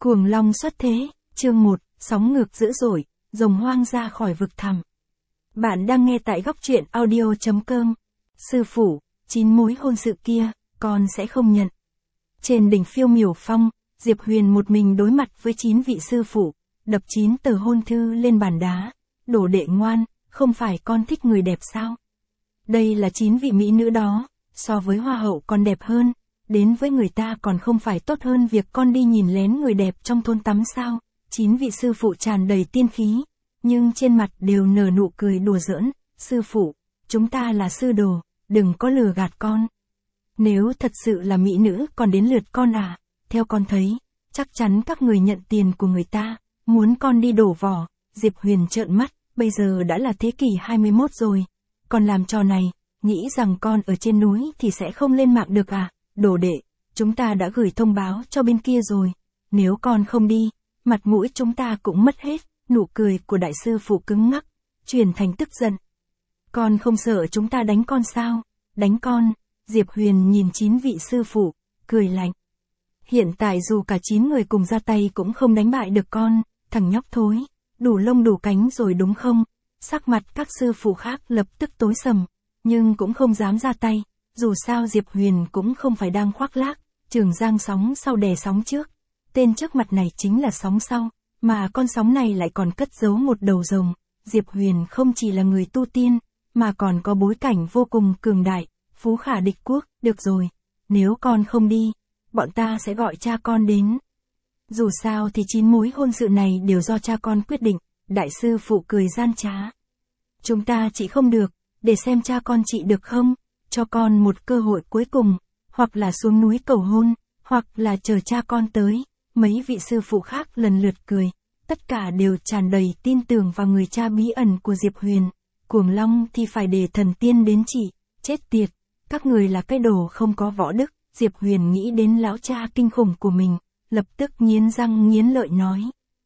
Cuồng long xuất thế, chương 1, sóng ngược dữ dội, rồng hoang ra khỏi vực thẳm. Bạn đang nghe tại góc truyện audio.com. Sư phụ, 9 mối hôn sự kia, con sẽ không nhận. Trên đỉnh Phiêu Miểu Phong, Diệp Huyền một mình đối mặt với 9 vị sư phụ, đập 9 tờ hôn thư lên bàn đá. Đồ đệ ngoan, không phải con thích người đẹp sao? Đây là 9 vị mỹ nữ đó, so với hoa hậu còn đẹp hơn. Đến với người ta còn không phải tốt hơn việc con đi nhìn lén người đẹp trong thôn tắm sao? 9 vị sư phụ tràn đầy tiên khí, nhưng trên mặt đều nở nụ cười đùa giỡn. Sư phụ, chúng ta là sư đồ, đừng có lừa gạt con. Nếu thật sự là mỹ nữ còn đến lượt con à, theo con thấy, chắc chắn các người nhận tiền của người ta, muốn con đi đổ vỏ. Diệp Huyền trợn mắt, bây giờ đã là thế kỷ 21 rồi, còn làm trò này, nghĩ rằng con ở trên núi thì sẽ không lên mạng được à? Đồ đệ, chúng ta đã gửi thông báo cho bên kia rồi, nếu con không đi, mặt mũi chúng ta cũng mất hết. Nụ cười của đại sư phụ cứng ngắc, chuyển thành tức giận. Con không sợ chúng ta đánh con sao? Đánh con? Diệp Huyền nhìn 9 vị sư phụ, cười lạnh. Hiện tại dù cả 9 người cùng ra tay cũng không đánh bại được con, thằng nhóc thối, đủ lông đủ cánh rồi đúng không? Sắc mặt các sư phụ khác lập tức tối sầm, nhưng cũng không dám ra tay. Dù sao Diệp Huyền cũng không phải đang khoác lác, Trường Giang sóng sau đè sóng trước. Tên trước mặt này chính là sóng sau, mà con sóng này lại còn cất giấu một đầu rồng. Diệp Huyền không chỉ là người tu tiên, mà còn có bối cảnh vô cùng cường đại, phú khả địch quốc. Được rồi, nếu con không đi, bọn ta sẽ gọi cha con đến. Dù sao thì 9 mối hôn sự này đều do cha con quyết định. Đại sư phụ cười gian trá. Chúng ta chỉ không được, để xem cha con chị được không? Cho con một cơ hội cuối cùng, hoặc là xuống núi cầu hôn, hoặc là chờ cha con tới. Mấy vị sư phụ khác lần lượt cười, tất cả đều tràn đầy tin tưởng vào người cha bí ẩn của Diệp Huyền. Cuồng long thì phải để thần tiên đến trị, chết tiệt, các người là cái đồ không có võ đức. Diệp Huyền nghĩ đến lão cha kinh khủng của mình, lập tức nghiến răng nghiến lợi nói.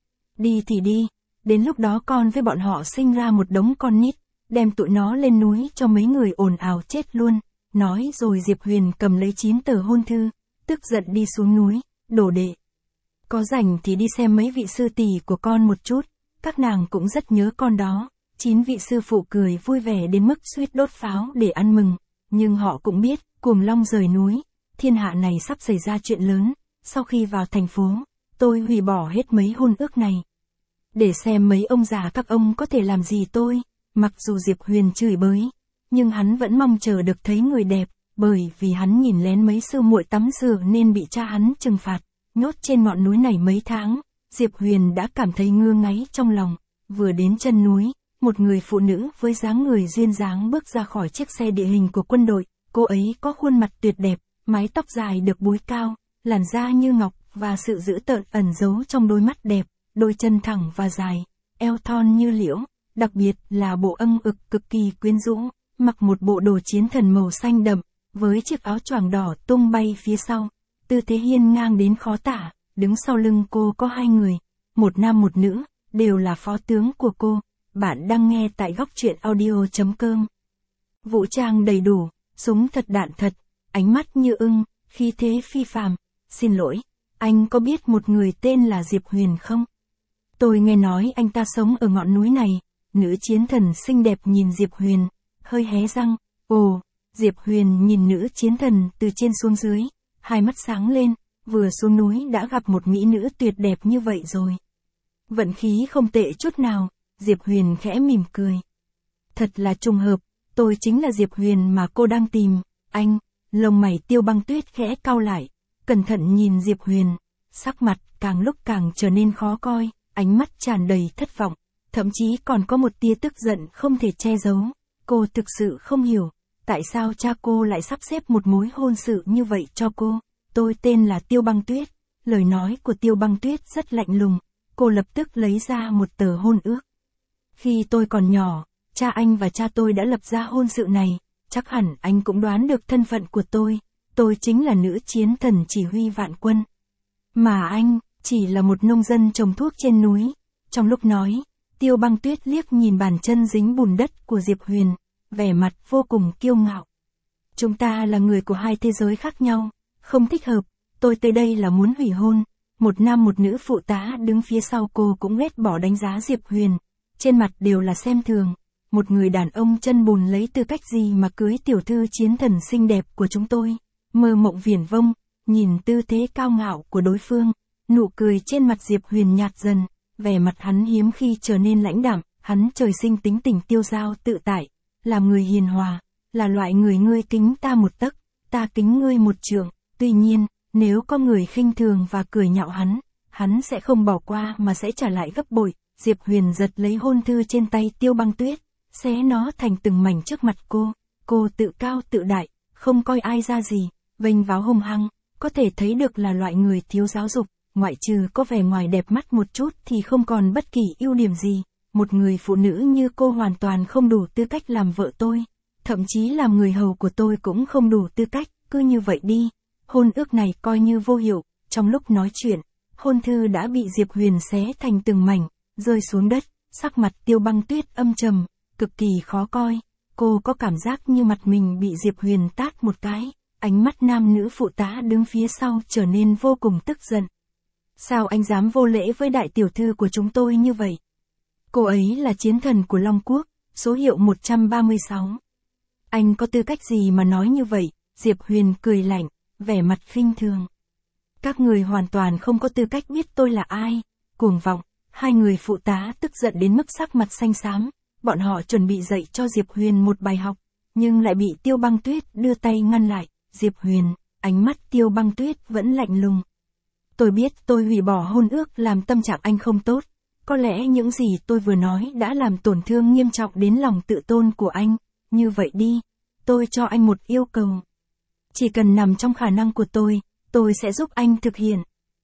Đi thì đi, đến lúc đó con với bọn họ sinh ra một đống con nít, đem tụi nó lên núi cho mấy người ồn ào chết luôn. Nói rồi Diệp Huyền cầm lấy 9 tờ hôn thư, tức giận đi xuống núi. Đồ đệ, có rảnh thì đi xem mấy vị sư tỷ của con một chút, các nàng cũng rất nhớ con đó. 9 vị sư phụ cười vui vẻ đến mức suýt đốt pháo để ăn mừng, nhưng họ cũng biết, cuồng long rời núi, thiên hạ này sắp xảy ra chuyện lớn. Sau khi vào thành phố, tôi hủy bỏ hết mấy hôn ước này, để xem mấy ông già các ông có thể làm gì tôi. Mặc dù Diệp Huyền chửi bới, nhưng hắn vẫn mong chờ được thấy người đẹp, bởi vì hắn nhìn lén mấy sư muội tắm rửa nên bị cha hắn trừng phạt, nhốt trên ngọn núi này mấy tháng. Diệp Huyền đã cảm thấy ngứa ngáy trong lòng. Vừa đến chân núi, một người phụ nữ với dáng người duyên dáng bước ra khỏi chiếc xe địa hình của quân đội. Cô ấy có khuôn mặt tuyệt đẹp, mái tóc dài được búi cao, làn da như ngọc và sự dữ tợn ẩn giấu trong đôi mắt đẹp, đôi chân thẳng và dài, eo thon như liễu. Đặc biệt là bộ âng ực cực kỳ quyến rũ, mặc một bộ đồ chiến thần màu xanh đậm, với chiếc áo choàng đỏ tung bay phía sau, tư thế hiên ngang đến khó tả. Đứng sau lưng cô có 2 người, một nam một nữ, đều là phó tướng của cô. Bạn đang nghe tại góc truyện audio.com. Vũ trang đầy đủ, súng thật đạn thật, ánh mắt như ưng, khí thế phi phàm. Xin lỗi, anh có biết một người tên là Diệp Huyền không? Tôi nghe nói anh ta sống ở ngọn núi này. Nữ chiến thần xinh đẹp nhìn Diệp Huyền, hơi hé răng. Ồ, Diệp Huyền nhìn nữ chiến thần từ trên xuống dưới, hai mắt sáng lên, vừa xuống núi đã gặp một mỹ nữ tuyệt đẹp như vậy rồi. Vận khí không tệ chút nào, Diệp Huyền khẽ mỉm cười. Thật là trùng hợp, tôi chính là Diệp Huyền mà cô đang tìm. Anh, lông mày Tiêu Băng Tuyết khẽ cau lại, cẩn thận nhìn Diệp Huyền, sắc mặt càng lúc càng trở nên khó coi, ánh mắt tràn đầy thất vọng. Thậm chí còn có một tia tức giận không thể che giấu. Cô thực sự không hiểu, tại sao cha cô lại sắp xếp một mối hôn sự như vậy cho cô. Tôi tên là Tiêu Băng Tuyết. Lời nói của Tiêu Băng Tuyết rất lạnh lùng. Cô lập tức lấy ra một tờ hôn ước. Khi tôi còn nhỏ, cha anh và cha tôi đã lập ra hôn sự này. Chắc hẳn anh cũng đoán được thân phận của tôi. Tôi chính là nữ chiến thần chỉ huy vạn quân. Mà anh, chỉ là một nông dân trồng thuốc trên núi. Trong lúc nói, Tiêu Băng Tuyết liếc nhìn bàn chân dính bùn đất của Diệp Huyền, vẻ mặt vô cùng kiêu ngạo. Chúng ta là người của 2 thế giới khác nhau, không thích hợp, tôi tới đây là muốn hủy hôn. một nam một nữ phụ tá đứng phía sau cô cũng ghét bỏ đánh giá Diệp Huyền, trên mặt đều là xem thường. Một người đàn ông chân bùn lấy tư cách gì mà cưới tiểu thư chiến thần xinh đẹp của chúng tôi, mơ mộng viển vông, nhìn tư thế cao ngạo của đối phương, nụ cười trên mặt Diệp Huyền nhạt dần, vẻ mặt hắn hiếm khi trở nên lãnh đạm, hắn trời sinh tính tình tiêu dao tự tại, làm người hiền hòa, là loại người ngươi kính ta một tấc, ta kính ngươi một trượng, tuy nhiên, nếu có người khinh thường và cười nhạo hắn sẽ không bỏ qua mà sẽ trả lại gấp bội. Diệp Huyền giật lấy hôn thư trên tay Tiêu Băng Tuyết, xé nó thành từng mảnh trước mặt cô tự cao tự đại, không coi ai ra gì, vênh váo hung hăng, có thể thấy được là loại người thiếu giáo dục, ngoại trừ có vẻ ngoài đẹp mắt một chút thì không còn bất kỳ ưu điểm gì, một người phụ nữ như cô hoàn toàn không đủ tư cách làm vợ tôi, thậm chí làm người hầu của tôi cũng không đủ tư cách, cứ như vậy đi. Hôn ước này coi như vô hiệu, trong lúc nói chuyện, hôn thư đã bị Diệp Huyền xé thành từng mảnh, rơi xuống đất, sắc mặt Tiêu Băng Tuyết âm trầm, cực kỳ khó coi, cô có cảm giác như mặt mình bị Diệp Huyền tát một cái, ánh mắt nam nữ phụ tá đứng phía sau trở nên vô cùng tức giận. Sao anh dám vô lễ với đại tiểu thư của chúng tôi như vậy? Cô ấy là chiến thần của Long Quốc, số hiệu 136. Anh có tư cách gì mà nói như vậy? Diệp Huyền cười lạnh, vẻ mặt khinh thường. Các người hoàn toàn không có tư cách biết tôi là ai, cuồng vọng. Hai người phụ tá tức giận đến mức sắc mặt xanh xám, bọn họ chuẩn bị dạy cho Diệp Huyền một bài học, nhưng lại bị Tiêu Băng Tuyết đưa tay ngăn lại. Diệp Huyền, ánh mắt Tiêu Băng Tuyết vẫn lạnh lùng. Tôi biết tôi hủy bỏ hôn ước làm tâm trạng anh không tốt, có lẽ những gì tôi vừa nói đã làm tổn thương nghiêm trọng đến lòng tự tôn của anh, như vậy đi, tôi cho anh một yêu cầu. Chỉ cần nằm trong khả năng của tôi sẽ giúp anh thực hiện.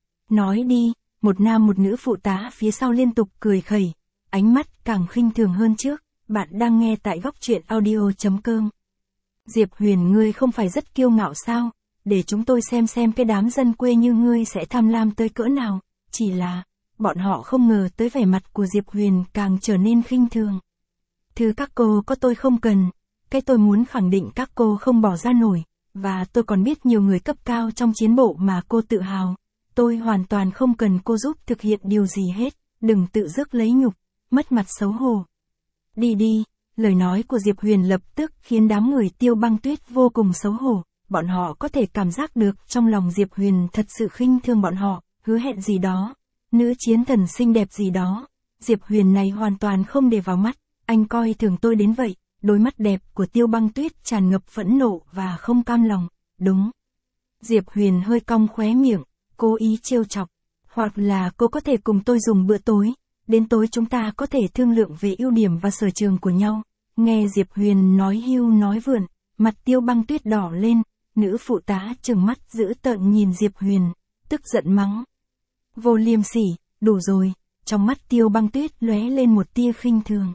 Nói đi. Một nam một nữ phụ tá phía sau liên tục cười khẩy, ánh mắt càng khinh thường hơn trước. Bạn đang nghe tại góc truyện audio.com. Diệp Huyền, ngươi không phải rất kiêu ngạo sao? Để chúng tôi xem cái đám dân quê như ngươi sẽ tham lam tới cỡ nào. Chỉ là, bọn họ không ngờ tới vẻ mặt của Diệp Huyền càng trở nên khinh thường. Thứ các cô có tôi không cần, cái tôi muốn khẳng định các cô không bỏ ra nổi, và tôi còn biết nhiều người cấp cao trong chiến bộ mà cô tự hào. Tôi hoàn toàn không cần cô giúp thực hiện điều gì hết, đừng tự rước lấy nhục, mất mặt xấu hổ. Đi đi, lời nói của Diệp Huyền lập tức khiến đám người Tiêu Băng Tuyết vô cùng xấu hổ, bọn họ có thể cảm giác được trong lòng Diệp Huyền thật sự khinh thường bọn họ, hứa hẹn gì đó, nữ chiến thần xinh đẹp gì đó. Diệp Huyền này hoàn toàn không để vào mắt, anh coi thường tôi đến vậy. Đôi mắt đẹp của Tiêu Băng Tuyết tràn ngập phẫn nộ và không cam lòng, đúng. Diệp Huyền hơi cong khóe miệng, cố ý trêu chọc, hoặc là cô có thể cùng tôi dùng bữa tối, đến tối chúng ta có thể thương lượng về ưu điểm và sở trường của nhau. Nghe Diệp Huyền nói hưu nói vượn, mặt Tiêu Băng Tuyết đỏ lên, nữ phụ tá trừng mắt dữ tợn nhìn Diệp Huyền, tức giận mắng. Vô liêm sỉ, đủ rồi, trong mắt Tiêu Băng Tuyết lóe lên một tia khinh thường.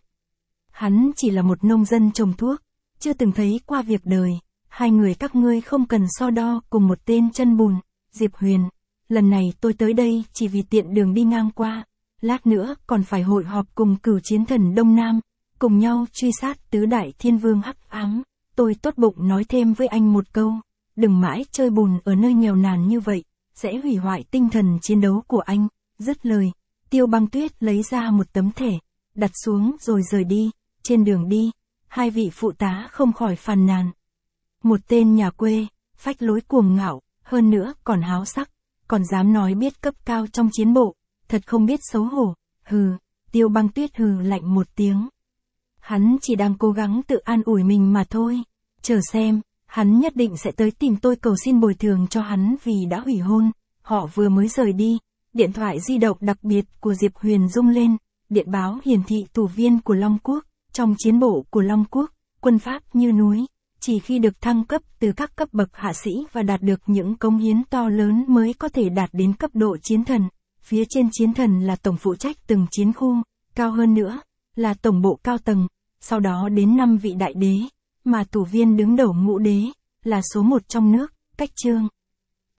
Hắn chỉ là một nông dân trồng thuốc, chưa từng thấy qua việc đời, hai người các ngươi không cần so đo cùng một tên chân bùn. Diệp Huyền, lần này tôi tới đây chỉ vì tiện đường đi ngang qua, lát nữa còn phải hội họp cùng cửu chiến thần Đông Nam, cùng nhau truy sát tứ đại thiên vương hắc ám. Tôi tốt bụng nói thêm với anh một câu, đừng mãi chơi bùn ở nơi nghèo nàn như vậy, sẽ hủy hoại tinh thần chiến đấu của anh. Dứt lời, Tiêu Băng Tuyết lấy ra một tấm thẻ, đặt xuống rồi rời đi. Trên đường đi, hai vị phụ tá không khỏi phàn nàn. Một tên nhà quê, phách lối cuồng ngạo, hơn nữa còn háo sắc, còn dám nói biết cấp cao trong chiến bộ, thật không biết xấu hổ. Hừ, Tiêu Băng Tuyết hừ lạnh một tiếng. Hắn chỉ đang cố gắng tự an ủi mình mà thôi. Chờ xem, hắn nhất định sẽ tới tìm tôi cầu xin bồi thường cho hắn vì đã hủy hôn. Họ vừa mới rời đi, điện thoại di động đặc biệt của Diệp Huyền rung lên, điện báo hiển thị tù viên của Long Quốc. Trong chiến bộ của Long Quốc, quân pháp như núi, chỉ khi được thăng cấp từ các cấp bậc hạ sĩ và đạt được những cống hiến to lớn mới có thể đạt đến cấp độ chiến thần. Phía trên chiến thần là tổng phụ trách từng chiến khu, cao hơn nữa là tổng bộ cao tầng, sau đó đến 5 vị đại đế, mà tù viên đứng đầu ngũ đế, là số 1 trong nước. Cách chương